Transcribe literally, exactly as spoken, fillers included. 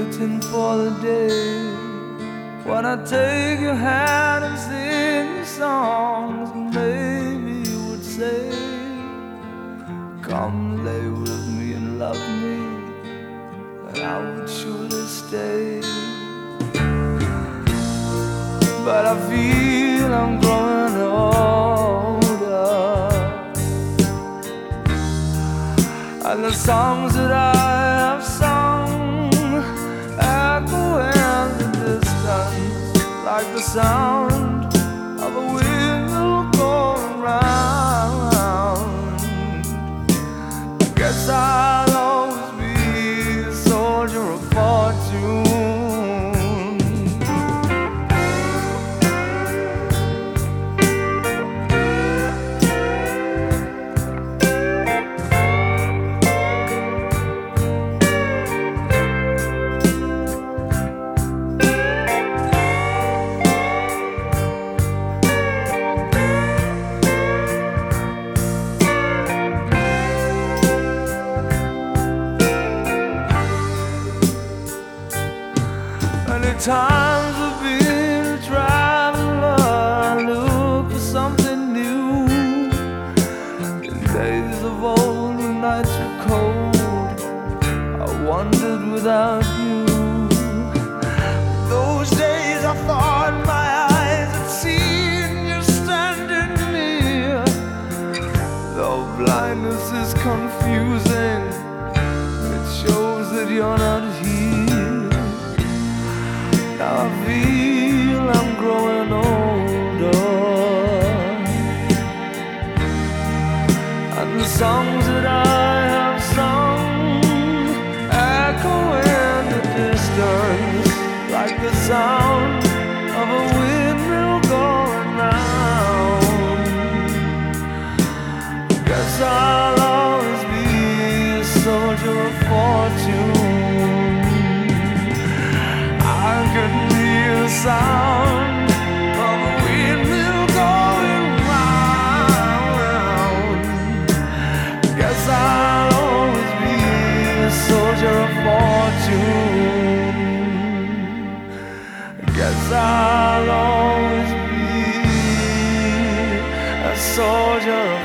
waiting for the day when I take your hand and sing you songs, and maybe you would say, come lay with me and love me, and I would surely stay. But I feel I'm growing older, and the songs that I have sung echo in the distance like the sound of a wheel going round. I guess I'll always be a soldier of fortune. Many times I've been a traveler, look for something new. In days of old when nights were cold, I wandered without you. Those days I thought my eyes had seen you standing near. Though blindness is confusing, it shows that you're not here. Now I feel I'm growing older, and the songs that I have sung echo in the distance like the sound of a windmill going round. Guess I'll always be a soldier of fortune. I couldn't hear the sound of a windmill going round. Guess I'll always be a soldier of fortune. Guess I'll always be a soldier of